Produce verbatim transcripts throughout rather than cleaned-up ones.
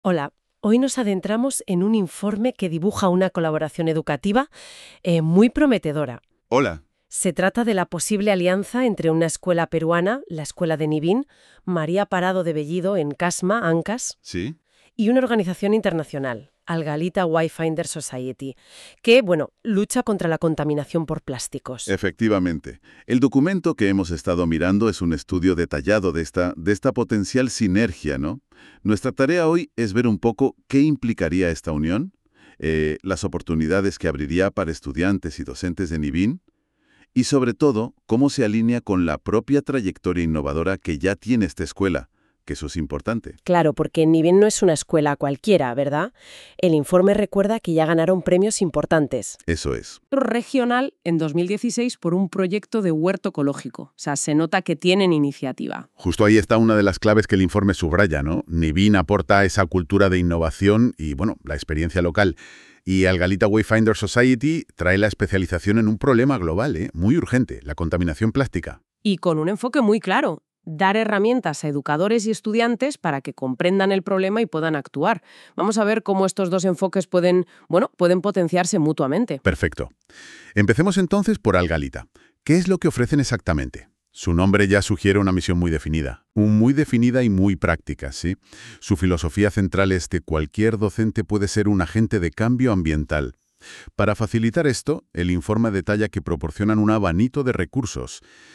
Hola, hoy nos adentramos en un informe que dibuja una colaboración educativa eh, muy prometedora. Hola. Se trata de la posible alianza entre una escuela peruana, la escuela de Nivín, María Parado de Bellido en Casma, Ancas, ¿Sí? y una organización internacional, Algalita Wayfinder Society, que, bueno, lucha contra la contaminación por plásticos. Efectivamente. El documento que hemos estado mirando es un estudio detallado de esta, de esta potencial sinergia, ¿no? Nuestra tarea hoy es ver un poco qué implicaría esta unión, eh, las oportunidades que abriría para estudiantes y docentes de Nivín, y sobre todo, cómo se alinea con la propia trayectoria innovadora que ya tiene esta escuela, que eso es importante. Claro, porque Nivín no es una escuela cualquiera, ¿verdad? El informe recuerda que ya ganaron premios importantes. Eso es. Regional en dos mil dieciséis por un proyecto de huerto ecológico. O sea, se nota que tienen iniciativa. Justo ahí está una de las claves que el informe subraya, ¿no? Nivín aporta esa cultura de innovación y, bueno, la experiencia local. Y Algalita Wayfinder Society trae la especialización en un problema global, ¿eh? Muy urgente, la contaminación plástica. Y con un enfoque muy claro. Dar herramientas a educadores y estudiantes para que comprendan el problema y puedan actuar. Vamos a ver cómo estos dos enfoques pueden, bueno, pueden potenciarse mutuamente. Perfecto. Empecemos entonces por Algalita. ¿Qué es lo que ofrecen exactamente? Su nombre ya sugiere una misión muy definida, muy definida y muy práctica, ¿sí? Su filosofía central es que cualquier docente puede ser un agente de cambio ambiental. Para facilitar esto, el informe detalla que proporcionan un abanico de recursos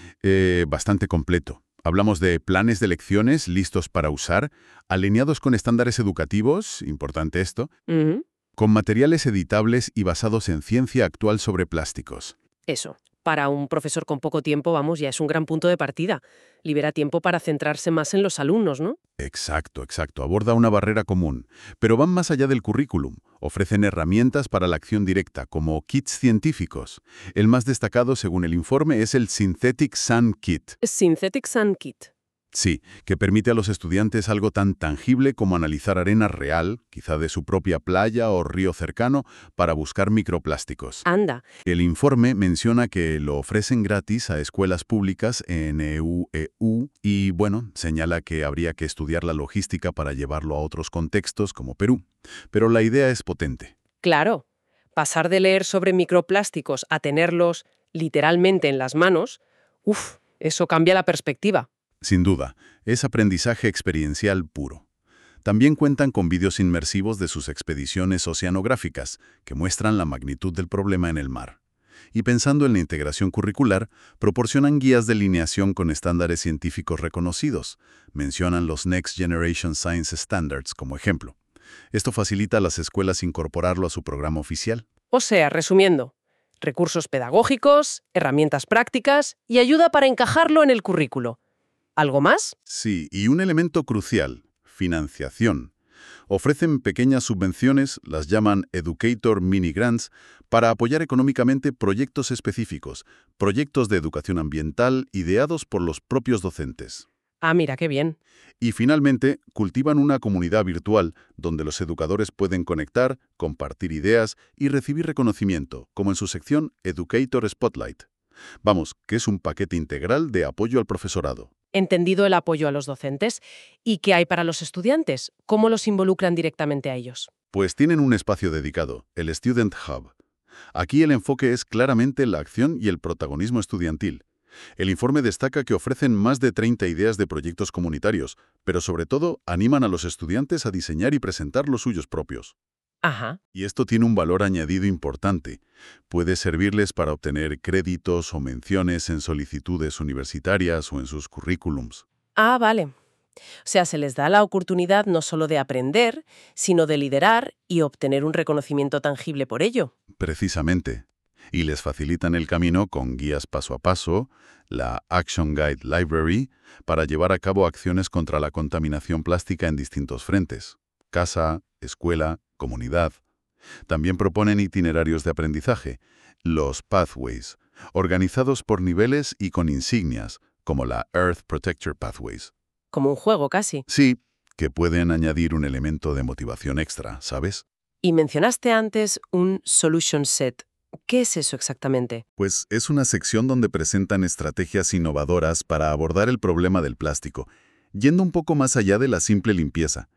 eh, bastante completo. Hablamos de planes de lecciones listos para usar, alineados con estándares educativos, importante esto, Uh-huh. con materiales editables y basados en ciencia actual sobre plásticos. Eso. Para un profesor con poco tiempo, vamos, ya es un gran punto de partida. Libera tiempo para centrarse más en los alumnos, ¿no? Exacto, exacto. Aborda una barrera común, pero van más allá del currículum. Ofrecen herramientas para la acción directa, como kits científicos. El más destacado, según el informe, es el Synthetic Sun Kit. Synthetic Sun Kit. Sí, que permite a los estudiantes algo tan tangible como analizar arena real, quizá de su propia playa o río cercano, para buscar microplásticos. Anda. El informe menciona que lo ofrecen gratis a escuelas públicas en E U E U y, bueno, señala que habría que estudiar la logística para llevarlo a otros contextos como Perú. Pero la idea es potente. Claro. Pasar de leer sobre microplásticos a tenerlos literalmente en las manos, uf, eso cambia la perspectiva. Sin duda, es aprendizaje experiencial puro. También cuentan con vídeos inmersivos de sus expediciones oceanográficas, que muestran la magnitud del problema en el mar. Y pensando en la integración curricular, proporcionan guías de lineación con estándares científicos reconocidos. Mencionan los Next Generation Science Standards como ejemplo. Esto facilita a las escuelas incorporarlo a su programa oficial. O sea, resumiendo, recursos pedagógicos, herramientas prácticas y ayuda para encajarlo en el currículo. ¿Algo más? Sí, y un elemento crucial, financiación. Ofrecen pequeñas subvenciones, las llaman Educator Mini Grants, para apoyar económicamente proyectos específicos, proyectos de educación ambiental ideados por los propios docentes. Ah, mira, qué bien. Y finalmente, cultivan una comunidad virtual donde los educadores pueden conectar, compartir ideas y recibir reconocimiento, como en su sección Educator Spotlight. Vamos, que es un paquete integral de apoyo al profesorado. Entendido el apoyo a los docentes. ¿Y qué hay para los estudiantes? ¿Cómo los involucran directamente a ellos? Pues tienen un espacio dedicado, el Student Hub. Aquí el enfoque es claramente la acción y el protagonismo estudiantil. El informe destaca que ofrecen más de treinta ideas de proyectos comunitarios, pero sobre todo animan a los estudiantes a diseñar y presentar los suyos propios. Ajá. Y esto tiene un valor añadido importante. Puede servirles para obtener créditos o menciones en solicitudes universitarias o en sus currículums. Ah, vale. O sea, se les da la oportunidad no solo de aprender, sino de liderar y obtener un reconocimiento tangible por ello. Precisamente. Y les facilitan el camino con guías paso a paso, la Action Guide Library, para llevar a cabo acciones contra la contaminación plástica en distintos frentes: casa, escuela, comunidad. También proponen itinerarios de aprendizaje, los Pathways, organizados por niveles y con insignias, como la Earth Protector Pathways. Como un juego, casi. Sí, que pueden añadir un elemento de motivación extra, ¿sabes? Y mencionaste antes un Solution Set. ¿Qué es eso exactamente? Pues es una sección donde presentan estrategias innovadoras para abordar el problema del plástico, yendo un poco más allá de la simple limpieza.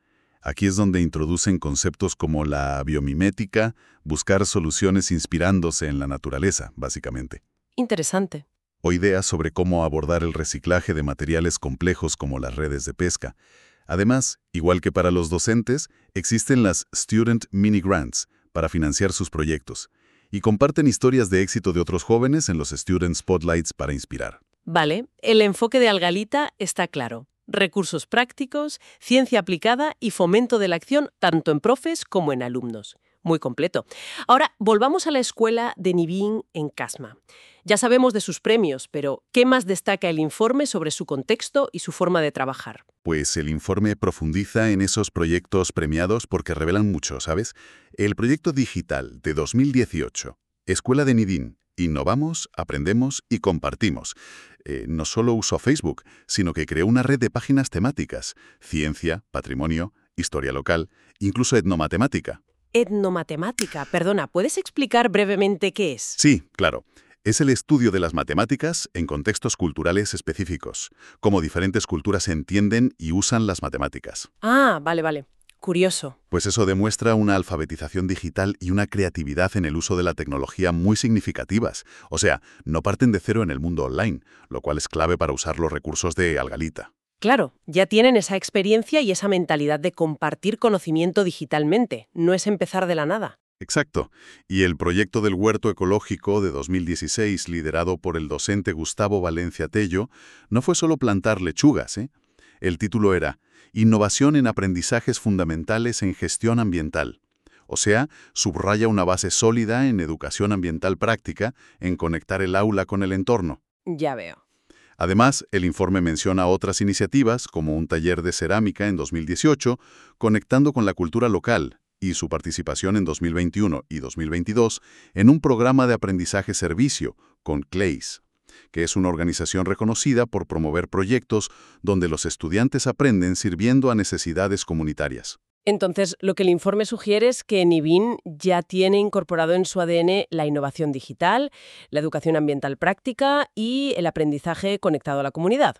Aquí es donde introducen conceptos como la biomimética, buscar soluciones inspirándose en la naturaleza, básicamente. Interesante. O ideas sobre cómo abordar el reciclaje de materiales complejos como las redes de pesca. Además, igual que para los docentes, existen las Student Mini Grants para financiar sus proyectos, y comparten historias de éxito de otros jóvenes en los Student Spotlights para inspirar. Vale, el enfoque de Algalita está claro. Recursos prácticos, ciencia aplicada y fomento de la acción tanto en profes como en alumnos. Muy completo. Ahora, volvamos a la escuela de Niveen en Casma. Ya sabemos de sus premios, pero ¿qué más destaca el informe sobre su contexto y su forma de trabajar? Pues el informe profundiza en esos proyectos premiados porque revelan mucho, ¿sabes? El proyecto digital de dos mil dieciocho, Escuela de Niveen, innovamos, aprendemos y compartimos. Eh, no solo usó Facebook, sino que creó una red de páginas temáticas, ciencia, patrimonio, historia local, incluso etnomatemática. Etnomatemática, perdona, ¿puedes explicar brevemente qué es? Sí, claro. Es el estudio de las matemáticas en contextos culturales específicos, cómo diferentes culturas entienden y usan las matemáticas. Ah, vale, vale. Curioso. Pues eso demuestra una alfabetización digital y una creatividad en el uso de la tecnología muy significativas. O sea, no parten de cero en el mundo online, lo cual es clave para usar los recursos de Algalita. Claro, ya tienen esa experiencia y esa mentalidad de compartir conocimiento digitalmente. No es empezar de la nada. Exacto. Y el proyecto del huerto ecológico de dos mil dieciséis, liderado por el docente Gustavo Valencia Tello, no fue solo plantar lechugas, ¿eh? El título era Innovación en aprendizajes fundamentales en gestión ambiental. O sea, subraya una base sólida en educación ambiental práctica, en conectar el aula con el entorno. Ya veo. Además, el informe menciona otras iniciativas, como un taller de cerámica en dos mil dieciocho, conectando con la cultura local, y su participación en dos mil veintiuno y dos mil veintidós en un programa de aprendizaje-servicio con CLAYS, que es una organización reconocida por promover proyectos donde los estudiantes aprenden sirviendo a necesidades comunitarias. Entonces, lo que el informe sugiere es que Niveen ya tiene incorporado en su A D N la innovación digital, la educación ambiental práctica y el aprendizaje conectado a la comunidad.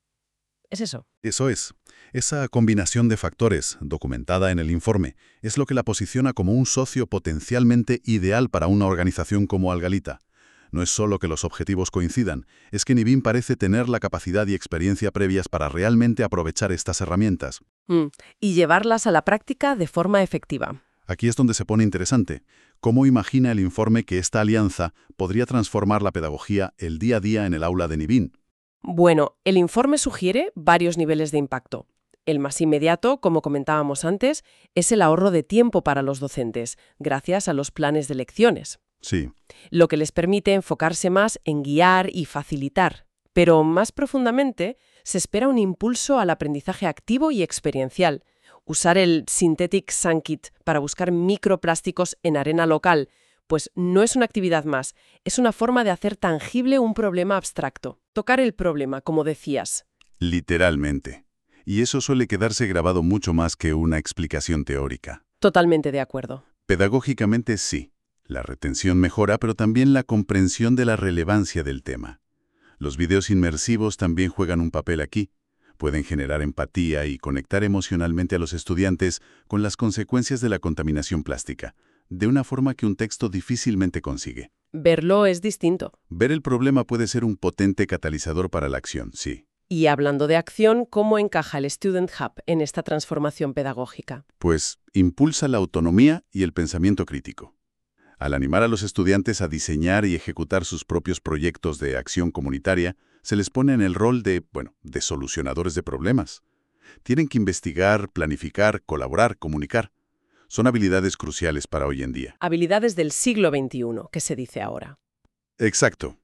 ¿Es eso? Eso es. Esa combinación de factores, documentada en el informe, es lo que la posiciona como un socio potencialmente ideal para una organización como Algalita. No es solo que los objetivos coincidan, es que Niveen parece tener la capacidad y experiencia previas para realmente aprovechar estas herramientas. Mm, y llevarlas a la práctica de forma efectiva. Aquí es donde se pone interesante. ¿Cómo imagina el informe que esta alianza podría transformar la pedagogía el día a día en el aula de Niveen? Bueno, el informe sugiere varios niveles de impacto. El más inmediato, como comentábamos antes, es el ahorro de tiempo para los docentes, gracias a los planes de lecciones. Sí. Lo que les permite enfocarse más en guiar y facilitar. Pero más profundamente, se espera un impulso al aprendizaje activo y experiencial. Usar el Synthetic Sand Kit para buscar microplásticos en arena local, pues no es una actividad más, es una forma de hacer tangible un problema abstracto. Tocar el problema, como decías. Literalmente. Y eso suele quedarse grabado mucho más que una explicación teórica. Totalmente de acuerdo. Pedagógicamente sí. La retención mejora, pero también la comprensión de la relevancia del tema. Los videos inmersivos también juegan un papel aquí. Pueden generar empatía y conectar emocionalmente a los estudiantes con las consecuencias de la contaminación plástica, de una forma que un texto difícilmente consigue. Verlo es distinto. Ver el problema puede ser un potente catalizador para la acción, sí. Y hablando de acción, ¿cómo encaja el Student Hub en esta transformación pedagógica? Pues impulsa la autonomía y el pensamiento crítico. Al animar a los estudiantes a diseñar y ejecutar sus propios proyectos de acción comunitaria, se les pone en el rol de, bueno, de solucionadores de problemas. Tienen que investigar, planificar, colaborar, comunicar. Son habilidades cruciales para hoy en día. Habilidades del siglo veintiuno, que se dice ahora. Exacto.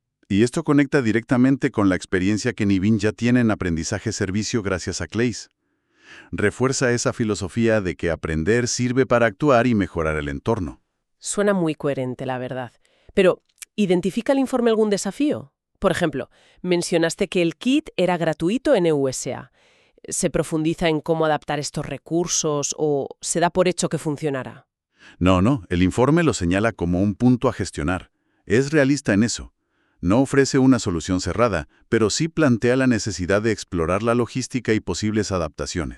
Y esto conecta directamente con la experiencia que Niveen ya tiene en aprendizaje-servicio gracias a CLAYS. Refuerza esa filosofía de que aprender sirve para actuar y mejorar el entorno. Suena muy coherente, la verdad. Pero, ¿identifica el informe algún desafío? Por ejemplo, mencionaste que el kit era gratuito en E U S A. ¿Se profundiza en cómo adaptar estos recursos o se da por hecho que funcionará? No, no, el informe lo señala como un punto a gestionar. Es realista en eso. No ofrece una solución cerrada, pero sí plantea la necesidad de explorar la logística y posibles adaptaciones.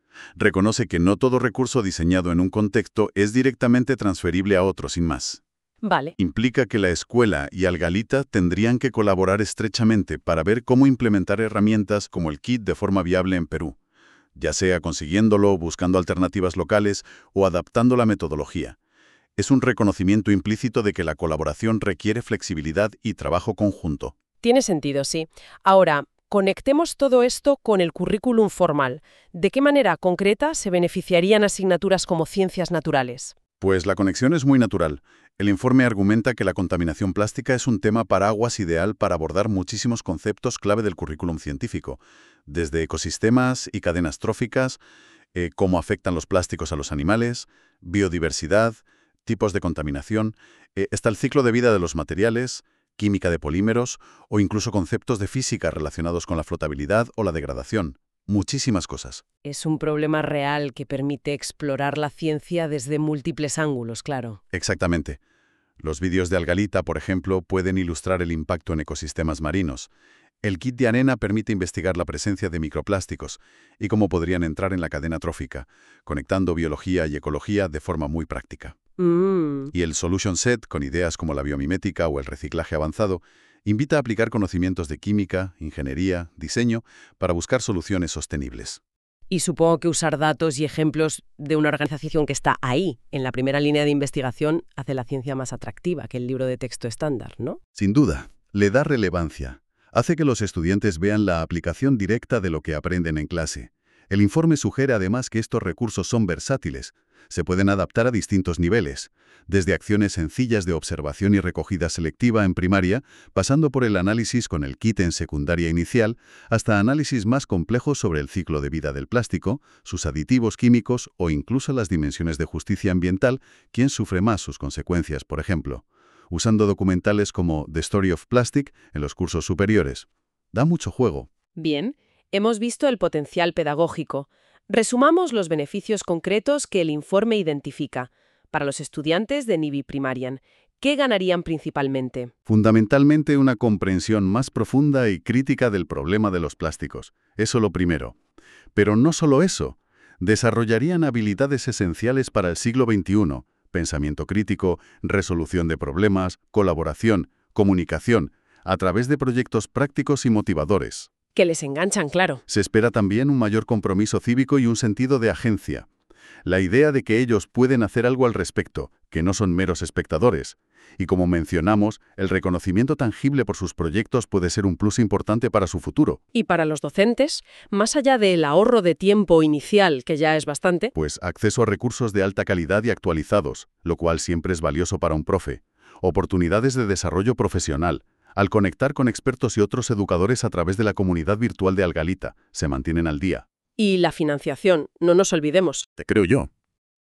Reconoce que no todo recurso diseñado en un contexto es directamente transferible a otro, sin más. Vale. Implica que la escuela y Algalita tendrían que colaborar estrechamente para ver cómo implementar herramientas como el kit de forma viable en Perú, ya sea consiguiéndolo, buscando alternativas locales o adaptando la metodología. Es un reconocimiento implícito de que la colaboración requiere flexibilidad y trabajo conjunto. Tiene sentido, sí. Ahora, conectemos todo esto con el currículum formal. ¿De qué manera concreta se beneficiarían asignaturas como ciencias naturales? Pues la conexión es muy natural. El informe argumenta que la contaminación plástica es un tema paraguas ideal para abordar muchísimos conceptos clave del currículum científico, desde ecosistemas y cadenas tróficas, eh, cómo afectan los plásticos a los animales, biodiversidad, tipos de contaminación, eh, está el ciclo de vida de los materiales, química de polímeros o incluso conceptos de física relacionados con la flotabilidad o la degradación. Muchísimas cosas. Es un problema real que permite explorar la ciencia desde múltiples ángulos, claro. Exactamente. Los vídeos de Algalita, por ejemplo, pueden ilustrar el impacto en ecosistemas marinos. El kit de arena permite investigar la presencia de microplásticos y cómo podrían entrar en la cadena trófica, conectando biología y ecología de forma muy práctica. Mm. Y el Solution Set, con ideas como la biomimética o el reciclaje avanzado, invita a aplicar conocimientos de química, ingeniería, diseño, para buscar soluciones sostenibles. Y supongo que usar datos y ejemplos de una organización que está ahí, en la primera línea de investigación, hace la ciencia más atractiva que el libro de texto estándar, ¿no? Sin duda, le da relevancia. Hace que los estudiantes vean la aplicación directa de lo que aprenden en clase. El informe sugiere además que estos recursos son versátiles. Se pueden adaptar a distintos niveles, desde acciones sencillas de observación y recogida selectiva en primaria, pasando por el análisis con el kit en secundaria inicial, hasta análisis más complejos sobre el ciclo de vida del plástico, sus aditivos químicos o incluso las dimensiones de justicia ambiental, quién sufre más sus consecuencias, por ejemplo, usando documentales como The Story of Plastic en los cursos superiores. Da mucho juego. Bien, hemos visto el potencial pedagógico. Resumamos los beneficios concretos que el informe identifica. Para los estudiantes de Nivi Primarian, ¿qué ganarían principalmente? Fundamentalmente una comprensión más profunda y crítica del problema de los plásticos. Eso lo primero. Pero no solo eso. Desarrollarían habilidades esenciales para el siglo veintiuno. Pensamiento crítico, resolución de problemas, colaboración, comunicación, a través de proyectos prácticos y motivadores. Que les enganchan, claro. Se espera también un mayor compromiso cívico y un sentido de agencia. La idea de que ellos pueden hacer algo al respecto, que no son meros espectadores. Y como mencionamos, el reconocimiento tangible por sus proyectos puede ser un plus importante para su futuro. Y para los docentes, más allá del ahorro de tiempo inicial, que ya es bastante, Pues acceso a recursos de alta calidad y actualizados, lo cual siempre es valioso para un profe. Oportunidades de desarrollo profesional. Al conectar con expertos y otros educadores a través de la comunidad virtual de Algalita, se mantienen al día. y la financiación, no nos olvidemos. Te creo yo.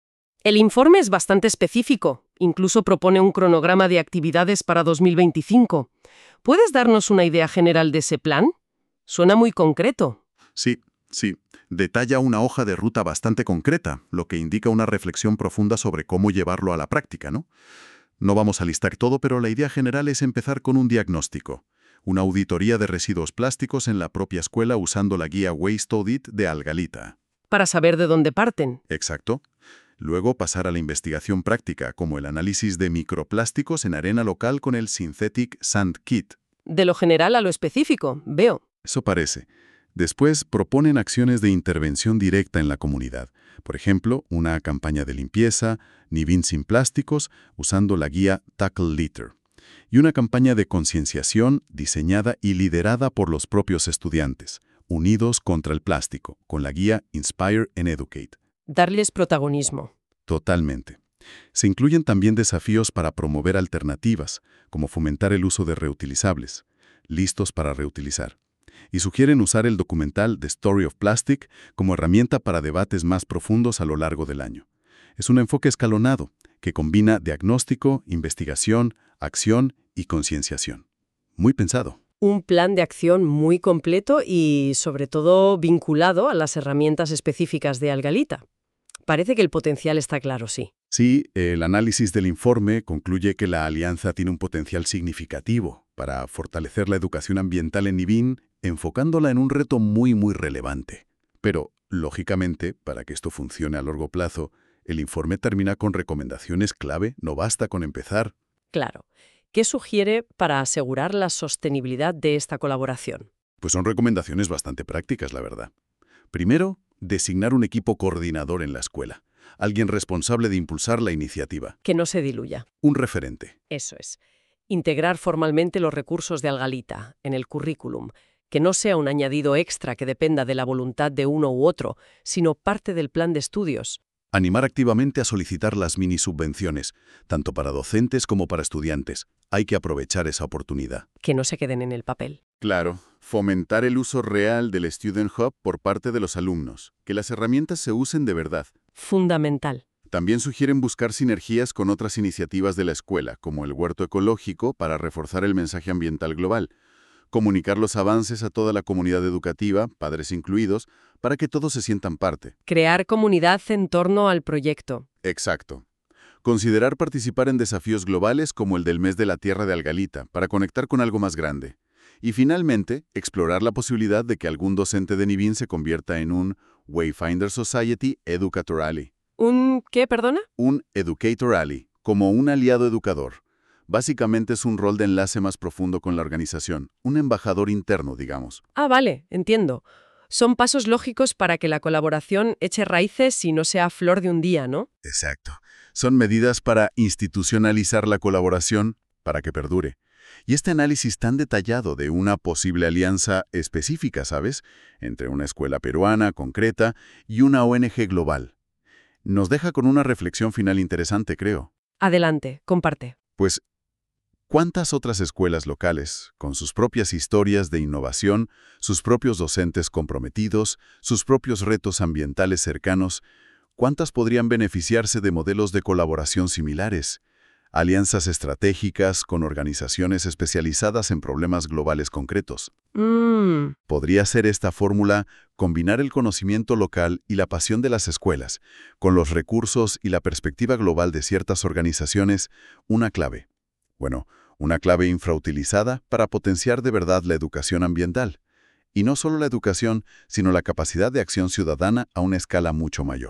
El informe es bastante específico, incluso propone un cronograma de actividades para dos mil veinticinco. ¿Puedes darnos una idea general de ese plan? Suena muy concreto. Sí, sí. Detalla una hoja de ruta bastante concreta, lo que indica una reflexión profunda sobre cómo llevarlo a la práctica, ¿no? No vamos a listar todo, pero la idea general es empezar con un diagnóstico. Una auditoría de residuos plásticos en la propia escuela usando la guía Waste Audit de Algalita. Para saber de dónde parten. Exacto. Luego pasar a la investigación práctica, como el análisis de microplásticos en arena local con el Synthetic Sand Kit. De lo general a lo específico, veo. Eso parece. Después proponen acciones de intervención directa en la comunidad. Por ejemplo, una campaña de limpieza, ni bin sin plásticos, usando la guía Tackle Litter. Y una campaña de concienciación diseñada y liderada por los propios estudiantes, unidos contra el plástico, con la guía Inspire and Educate. Darles protagonismo. Totalmente. Se incluyen también desafíos para promover alternativas, como fomentar el uso de reutilizables, listos para reutilizar. Y sugieren usar el documental The Story of Plastic como herramienta para debates más profundos a lo largo del año. Es un enfoque escalonado que combina diagnóstico, investigación, acción y concienciación. Muy pensado. Un plan de acción muy completo y, sobre todo, vinculado a las herramientas específicas de Algalita. Parece que el potencial está claro, sí. Sí, el análisis del informe concluye que la alianza tiene un potencial significativo para fortalecer la educación ambiental en Nibin, enfocándola en un reto muy, muy relevante. Pero Lógicamente, para que esto funcione a largo plazo, el informe termina con recomendaciones clave, no basta con empezar. Claro. ¿Qué sugiere para asegurar la sostenibilidad de esta colaboración? Pues son recomendaciones bastante prácticas, la verdad. Primero, designar un equipo coordinador en la escuela, alguien responsable de impulsar la iniciativa, Que no se diluya. un referente. Eso es. Integrar formalmente los recursos de Algalita en el currículum, que no sea un añadido extra que dependa de la voluntad de uno u otro, sino parte del plan de estudios. Animar activamente a solicitar las mini subvenciones, tanto para docentes como para estudiantes. Hay que aprovechar esa oportunidad. Que no se queden en el papel. Claro, fomentar el uso real del Student Hub por parte de los alumnos, que las herramientas se usen de verdad. Fundamental. También sugieren buscar sinergias con otras iniciativas de la escuela, como el huerto ecológico, para reforzar el mensaje ambiental global. Comunicar los avances a toda la comunidad educativa, padres incluidos, para que todos se sientan parte. Crear comunidad en torno al proyecto. Exacto. Considerar participar en desafíos globales como el del Mes de la Tierra de Algalita, para conectar con algo más grande. Y finalmente, explorar la posibilidad de que algún docente de Nibin se convierta en un Wayfinder Society Educator Ally. ¿Un qué, perdona? Un Educator Ally, como un aliado educador. Básicamente es un rol de enlace más profundo con la organización, un embajador interno, digamos. Ah, vale, entiendo. Son pasos lógicos para que la colaboración eche raíces y no sea flor de un día, ¿no? Exacto. Son medidas para institucionalizar la colaboración para que perdure. Y este análisis tan detallado de una posible alianza específica, ¿sabes?, entre una escuela peruana concreta y una O N G global, nos deja con una reflexión final interesante, creo. Adelante, comparte. Pues, ¿cuántas otras escuelas locales, con sus propias historias de innovación, sus propios docentes comprometidos, sus propios retos ambientales cercanos, cuántas podrían beneficiarse de modelos de colaboración similares? Alianzas estratégicas con organizaciones especializadas en problemas globales concretos. Mm, Podría ser esta fórmula combinar el conocimiento local y la pasión de las escuelas, con los recursos y la perspectiva global de ciertas organizaciones, una clave. Bueno, una clave infrautilizada para potenciar de verdad la educación ambiental. Y no solo la educación, sino la capacidad de acción ciudadana a una escala mucho mayor.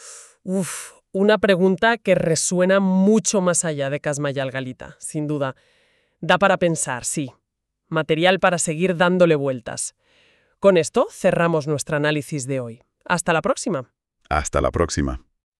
Uf, una pregunta que resuena mucho más allá de Casma y Algalita, sin duda. Da para pensar, sí. Material para seguir dándole vueltas. Con esto cerramos nuestro análisis de hoy. Hasta la próxima. Hasta la próxima.